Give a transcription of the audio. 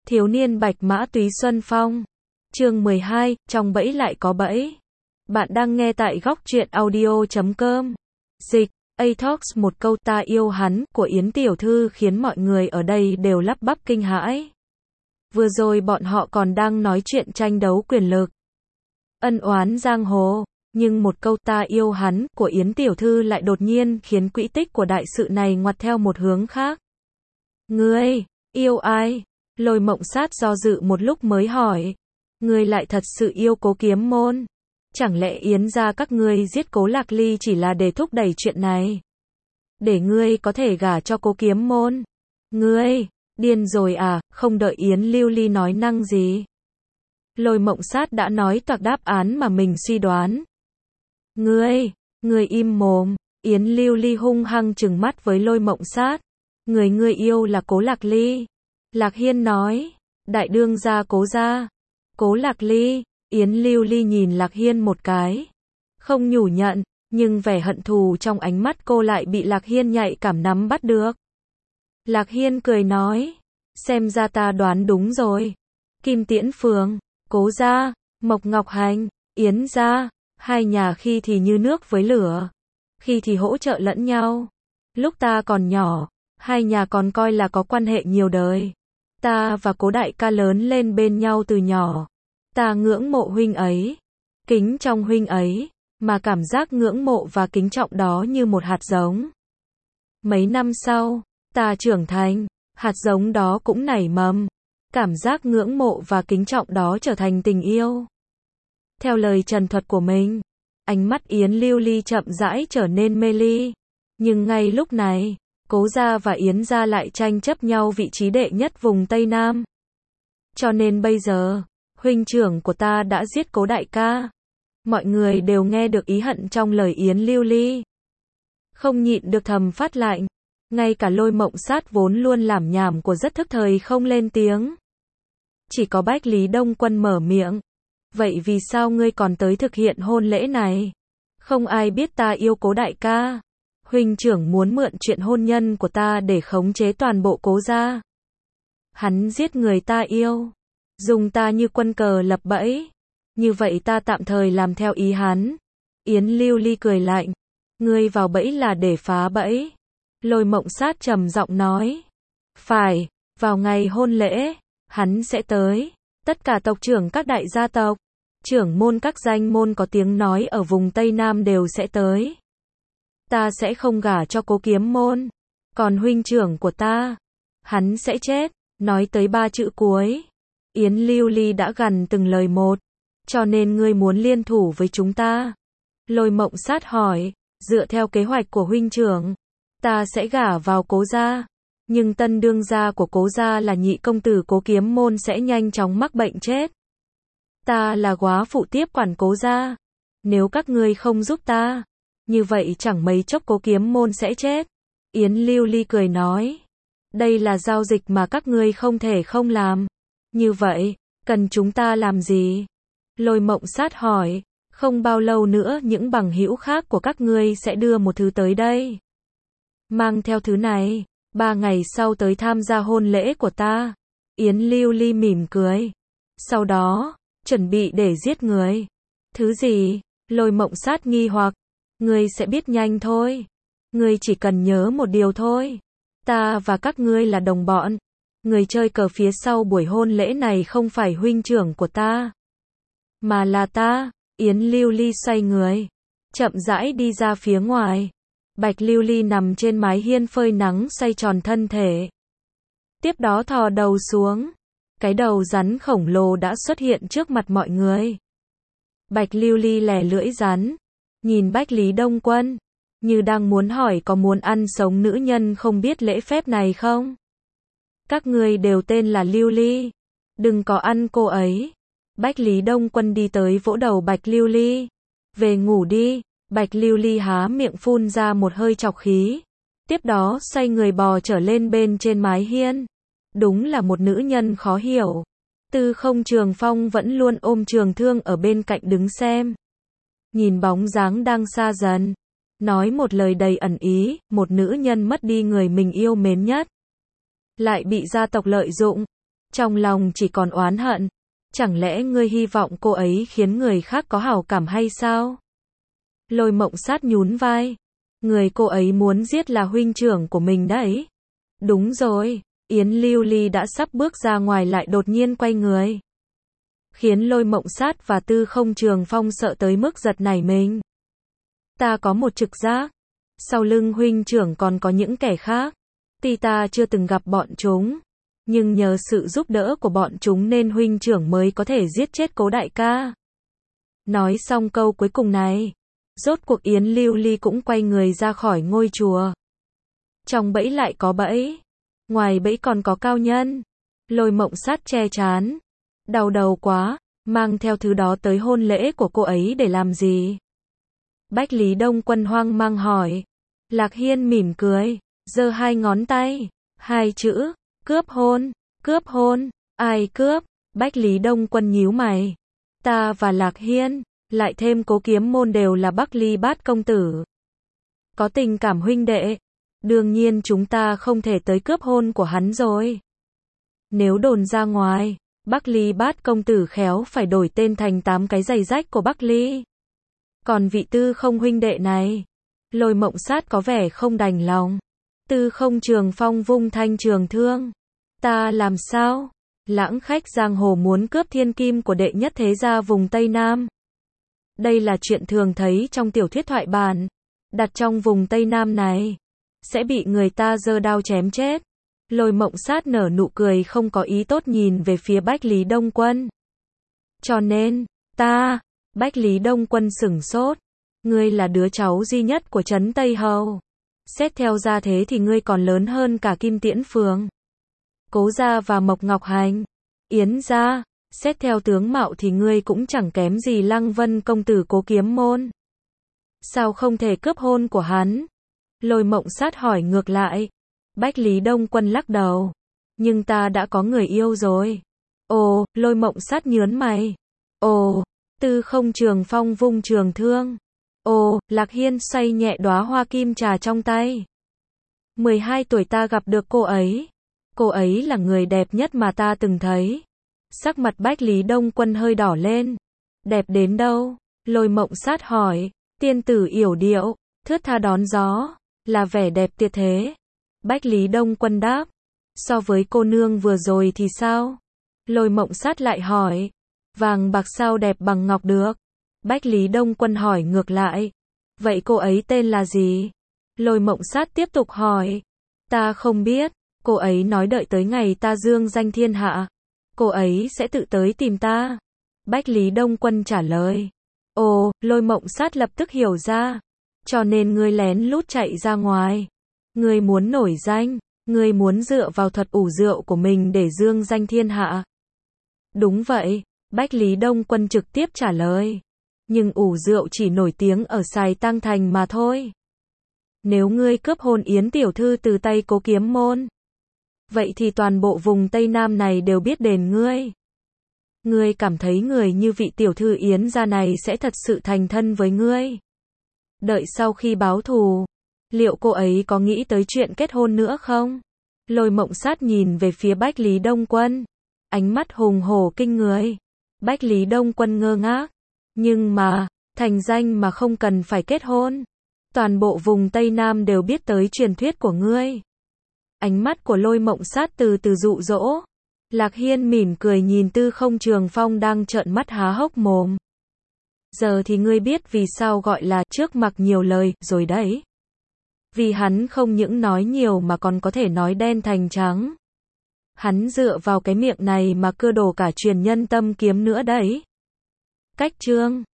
Thiếu niên bạch mã túy xuân phong. Chương 12, trong bẫy lại có bẫy. Bạn đang nghe tại góc truyện audio.com. Dịch, Atox một câu ta yêu hắn của Yến tiểu thư khiến mọi người ở đây đều lắp bắp kinh hãi. Vừa rồi bọn họ còn đang nói chuyện tranh đấu quyền lực, ân oán giang hồ, nhưng một câu ta yêu hắn của Yến tiểu thư lại đột nhiên khiến quỹ tích của đại sự này ngoặt theo một hướng khác. Ngươi, yêu ai? Lôi Mộng Sát do dự một lúc mới hỏi. Ngươi lại thật sự yêu Cố Kiếm Môn? Chẳng lẽ Yến gia các ngươi giết Cố Lạc Ly chỉ là để thúc đẩy chuyện này? Để ngươi có thể gả cho Cố Kiếm Môn? Ngươi, điên rồi à? Không đợi Yến Lưu Ly nói năng gì, Lôi Mộng Sát đã nói toạc đáp án mà mình suy đoán. Ngươi im mồm. Yến Lưu Ly hung hăng trừng mắt với Lôi Mộng Sát. Ngươi yêu là Cố Lạc Ly. Lạc Hiên nói. Đại đương gia Cố gia. Cố Lạc Ly. Yến Lưu Ly nhìn Lạc Hiên một cái, không nhủ nhận, nhưng vẻ hận thù trong ánh mắt cô lại bị Lạc Hiên nhạy cảm nắm bắt được. Lạc Hiên cười nói. Xem ra ta đoán đúng rồi. Kim Tiễn Phường, Cố gia, Mộc Ngọc Hành, Yến gia, hai nhà khi thì như nước với lửa, khi thì hỗ trợ lẫn nhau. Lúc ta còn nhỏ, hai nhà còn coi là có quan hệ nhiều đời. Ta và Cố đại ca lớn lên bên nhau từ nhỏ. Ta ngưỡng mộ huynh ấy, kính trọng huynh ấy, mà cảm giác ngưỡng mộ và kính trọng đó như một hạt giống. Mấy năm sau, ta trưởng thành, hạt giống đó cũng nảy mầm. Cảm giác ngưỡng mộ và kính trọng đó trở thành tình yêu. Theo lời trần thuật của mình, ánh mắt Yến Lưu Ly chậm rãi trở nên mê ly. Nhưng ngay lúc này, Cố gia và Yến gia lại tranh chấp nhau vị trí đệ nhất vùng Tây Nam. Cho nên bây giờ, huynh trưởng của ta đã giết Cố đại ca. Mọi người đều nghe được ý hận trong lời Yến Lưu Ly, không nhịn được thầm phát lạnh. Ngay cả Lôi Mộng Sát vốn luôn lảm nhảm của rất thức thời không lên tiếng. Chỉ có Bách Lý Đông Quân mở miệng. Vậy vì sao ngươi còn tới thực hiện hôn lễ này? Không ai biết ta yêu Cố đại ca. Huynh trưởng muốn mượn chuyện hôn nhân của ta để khống chế toàn bộ Cố gia. Hắn giết người ta yêu, dùng ta như quân cờ lập bẫy. Như vậy ta tạm thời làm theo ý hắn. Yến Lưu Ly cười lạnh. Ngươi vào bẫy là để phá bẫy. Lôi Mộng Sát trầm giọng nói. Phải, vào ngày hôn lễ, hắn sẽ tới. Tất cả tộc trưởng các đại gia tộc, trưởng môn các danh môn có tiếng nói ở vùng Tây Nam đều sẽ tới. Ta sẽ không gả cho Cố Kiếm Môn. Còn huynh trưởng của ta, hắn sẽ chết. Nói tới 3 chữ cuối, Yến Lưu Ly đã gằn từng lời một. Cho nên ngươi muốn liên thủ với chúng ta? Lôi Mộng Sát hỏi. Dựa theo kế hoạch của huynh trưởng, ta sẽ gả vào Cố gia. Nhưng tân đương gia của Cố gia là nhị công tử Cố Kiếm Môn sẽ nhanh chóng mắc bệnh chết. Ta là góa phụ tiếp quản Cố gia. Nếu các ngươi không giúp ta, như vậy chẳng mấy chốc Cố Kiếm Môn sẽ chết. Yến Lưu Ly cười nói. Đây là giao dịch mà các ngươi không thể không làm. Như vậy, cần chúng ta làm gì? Lôi Mộng Sát hỏi. Không bao lâu nữa những bằng hữu khác của các ngươi sẽ đưa một thứ tới đây. Mang theo thứ này, 3 ngày sau tới tham gia hôn lễ của ta. Yến Lưu Ly mỉm cười. Sau đó, chuẩn bị để giết người. Thứ gì? Lôi Mộng Sát nghi hoặc. Ngươi sẽ biết nhanh thôi. Ngươi chỉ cần nhớ một điều thôi. Ta và các ngươi là đồng bọn. Người chơi cờ phía sau buổi hôn lễ này không phải huynh trưởng của ta, mà là ta. Yến Lưu Ly xoay người, chậm rãi đi ra phía ngoài. Bạch Lưu Ly nằm trên mái hiên phơi nắng xoay tròn thân thể. Tiếp đó thò đầu xuống. Cái đầu rắn khổng lồ đã xuất hiện trước mặt mọi người. Bạch Lưu Ly lè lưỡi rắn, nhìn Bách Lý Đông Quân, như đang muốn hỏi có muốn ăn sống nữ nhân không biết lễ phép này không? Các ngươi đều tên là Lưu Ly, đừng có ăn cô ấy. Bách Lý Đông Quân đi tới vỗ đầu Bạch Lưu Ly. Về ngủ đi. Bạch Lưu Ly há miệng phun ra một hơi trọc khí. Tiếp đó xoay người bò trở lên bên trên mái hiên. Đúng là một nữ nhân khó hiểu. Tư Không Trường Phong vẫn luôn ôm trường thương ở bên cạnh đứng xem. Nhìn bóng dáng đang xa dần. Nói một lời đầy ẩn ý, một nữ nhân mất đi người mình yêu mến nhất, lại bị gia tộc lợi dụng. Trong lòng chỉ còn oán hận. Chẳng lẽ ngươi hy vọng cô ấy khiến người khác có hảo cảm hay sao? Lôi Mộng Sát nhún vai. Người cô ấy muốn giết là huynh trưởng của mình đấy. Đúng rồi, Yến Lưu Ly đã sắp bước ra ngoài lại đột nhiên quay người. Khiến Lôi Mộng Sát và Tư Không Trường Phong sợ tới mức giật nảy mình. Ta có một trực giác. Sau lưng huynh trưởng còn có những kẻ khác. Tuy ta chưa từng gặp bọn chúng. Nhưng nhờ sự giúp đỡ của bọn chúng nên huynh trưởng mới có thể giết chết Cố đại ca. Nói xong câu cuối cùng này. Rốt cuộc Yến Lưu Ly cũng quay người ra khỏi ngôi chùa. Trong bẫy lại có bẫy. Ngoài bẫy còn có cao nhân. Lôi Mộng Sát che trán. Đau đầu quá, mang theo thứ đó tới hôn lễ của cô ấy để làm gì? Bách Lý Đông Quân hoang mang hỏi. Lạc Hiên mỉm cười, giơ hai ngón tay. Hai chữ, cướp hôn, cướp hôn, ai cướp? Bách Lý Đông Quân nhíu mày. Ta và Lạc Hiên, lại thêm Cố Kiếm Môn đều là Bắc Ly Bát công tử. Có tình cảm huynh đệ. Đương nhiên chúng ta không thể tới cướp hôn của hắn rồi. Nếu đồn ra ngoài, Bắc Ly Bát công tử khéo phải đổi tên thành 8 cái giày rách của Bắc Ly. Còn vị Tư Không huynh đệ này, Lôi Mộng Sát có vẻ không đành lòng. Tư Không Trường Phong vung thanh trường thương. Ta làm sao? Lãng khách giang hồ muốn cướp thiên kim của đệ nhất thế gia vùng Tây Nam. Đây là chuyện thường thấy trong tiểu thuyết thoại bản. Đặt trong vùng Tây Nam này, sẽ bị người ta giơ đao chém chết. Lôi Mộng Sát nở nụ cười không có ý tốt nhìn về phía Bách Lý Đông Quân. Cho nên, Bách Lý Đông Quân sửng sốt. Ngươi là đứa cháu duy nhất của Trấn Tây Hầu. Xét theo gia thế thì ngươi còn lớn hơn cả Kim Tiễn Phường, Cố gia và Mộc Ngọc Hành, Yến gia. Xét theo tướng mạo thì ngươi cũng chẳng kém gì Lăng Vân công tử Cố Kiếm Môn. Sao không thể cướp hôn của hắn? Lôi Mộng Sát hỏi ngược lại. Bách Lý Đông Quân lắc đầu. Nhưng ta đã có người yêu rồi. Ồ, Lôi Mộng Sát nhớn mày. Ồ, Tư Không Trường Phong vung trường thương. Ồ, Lạc Hiên xoay nhẹ đóa hoa kim trà trong tay. 12 tuổi ta gặp được cô ấy. Cô ấy là người đẹp nhất mà ta từng thấy. Sắc mặt Bách Lý Đông Quân hơi đỏ lên. Đẹp đến đâu? Lôi Mộng Sát hỏi. Tiên tử yểu điệu, thướt tha đón gió, là vẻ đẹp tuyệt thế. Bách Lý Đông Quân đáp. So với cô nương vừa rồi thì sao? Lôi Mộng Sát lại hỏi. Vàng bạc sao đẹp bằng ngọc được? Bách Lý Đông Quân hỏi ngược lại. Vậy cô ấy tên là gì? Lôi Mộng Sát tiếp tục hỏi. Ta không biết. Cô ấy nói đợi tới ngày ta dương danh thiên hạ, cô ấy sẽ tự tới tìm ta. Bách Lý Đông Quân trả lời. Ồ, Lôi Mộng Sát lập tức hiểu ra. Cho nên ngươi lén lút chạy ra ngoài. Ngươi muốn nổi danh, ngươi muốn dựa vào thuật ủ rượu của mình để dương danh thiên hạ. Đúng vậy, Bách Lý Đông Quân trực tiếp trả lời. Nhưng ủ rượu chỉ nổi tiếng ở Sài Tăng Thành mà thôi. Nếu ngươi cướp hôn Yến tiểu thư từ tay Cố Kiếm Môn, vậy thì toàn bộ vùng Tây Nam này đều biết đền ngươi. Ngươi cảm thấy người như vị tiểu thư Yến gia này sẽ thật sự thành thân với ngươi? Đợi sau khi báo thù, liệu cô ấy có nghĩ tới chuyện kết hôn nữa không? Lôi Mộng Sát nhìn về phía Bách Lý Đông Quân, ánh mắt hùng hổ kinh người. Bách Lý Đông Quân ngơ ngác. Nhưng mà, thành danh mà không cần phải kết hôn. Toàn bộ vùng Tây Nam đều biết tới truyền thuyết của ngươi. Ánh mắt của Lôi Mộng Sát từ từ dụ dỗ. Lạc Hiên mỉm cười nhìn Tư Không Trường Phong đang trợn mắt há hốc mồm. Giờ thì ngươi biết vì sao gọi là trước mặc nhiều lời rồi đấy. Vì hắn không những nói nhiều mà còn có thể nói đen thành trắng. Hắn dựa vào cái miệng này mà cưa đổ cả truyền nhân tâm kiếm nữa đấy. Cách chương